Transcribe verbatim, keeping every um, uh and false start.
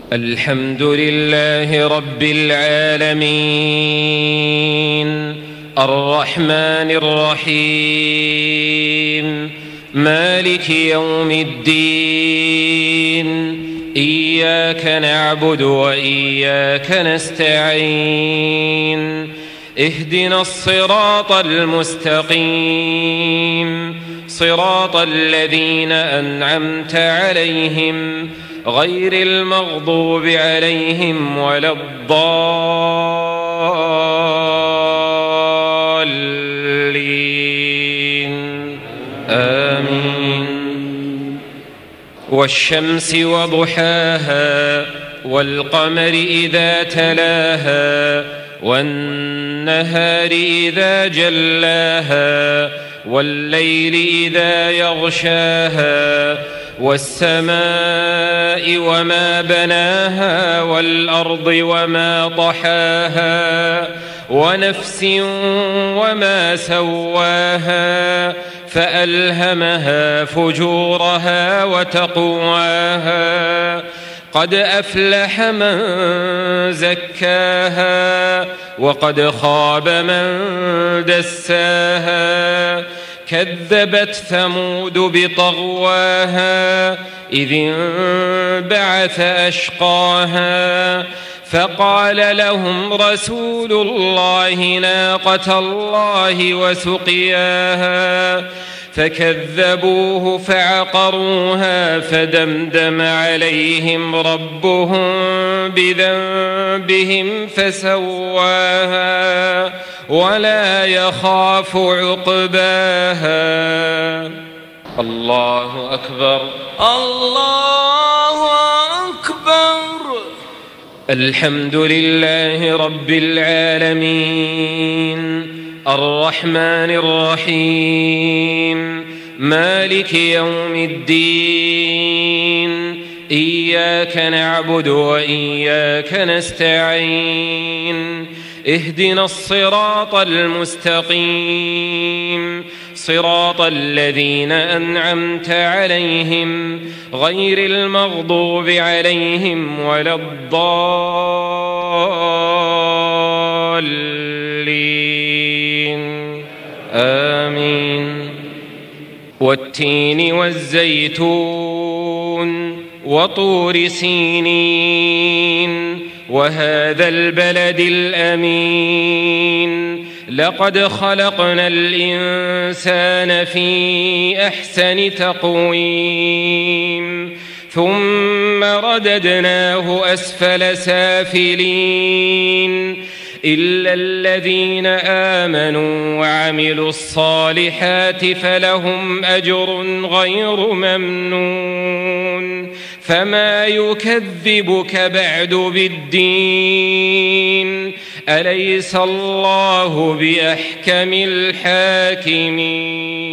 الحمد لله رب العالمين الرحمن الرحيم مالك يوم الدين إياك نعبد وإياك نستعين اهدنا الصراط المستقيم صراط الذين أنعمت عليهم غير المغضوب عليهم ولا الضالين آمين. والشمس وضحاها والقمر إذا تلاها والنهار إذا جلاها والليل إذا يغشاها والسماء وما بناها والأرض وما طحاها ونفس وما سواها فألهمها فجورها وتقواها قد أفلح من زكاها وقد خاب من دساها كذبت ثمود بطغواها إذ انبعث أشقاها فقال لهم رسول الله ناقة الله وسقياها فكذبوه فعقروها فدمدم عليهم ربهم بذنبهم فسواها ولا يخاف عقباها. الله أكبر الله أكبر. الحمد لله رب العالمين الرحمن الرحيم مالك يوم الدين إياك نعبد وإياك نستعين اهدنا الصراط المستقيم صراط الذين أنعمت عليهم غير المغضوب عليهم ولا الضالين آمين. والتين والزيتون وطور سينين وهذا البلد الأمين لقد خلقنا الإنسان في أحسن تقويم ثم رددناه أسفل سافلين إلا الذين آمنوا وعملوا الصالحات فلهم أجر غير ممنون فما يكذبك بعد بالدين أليس الله بأحكم الحاكمين.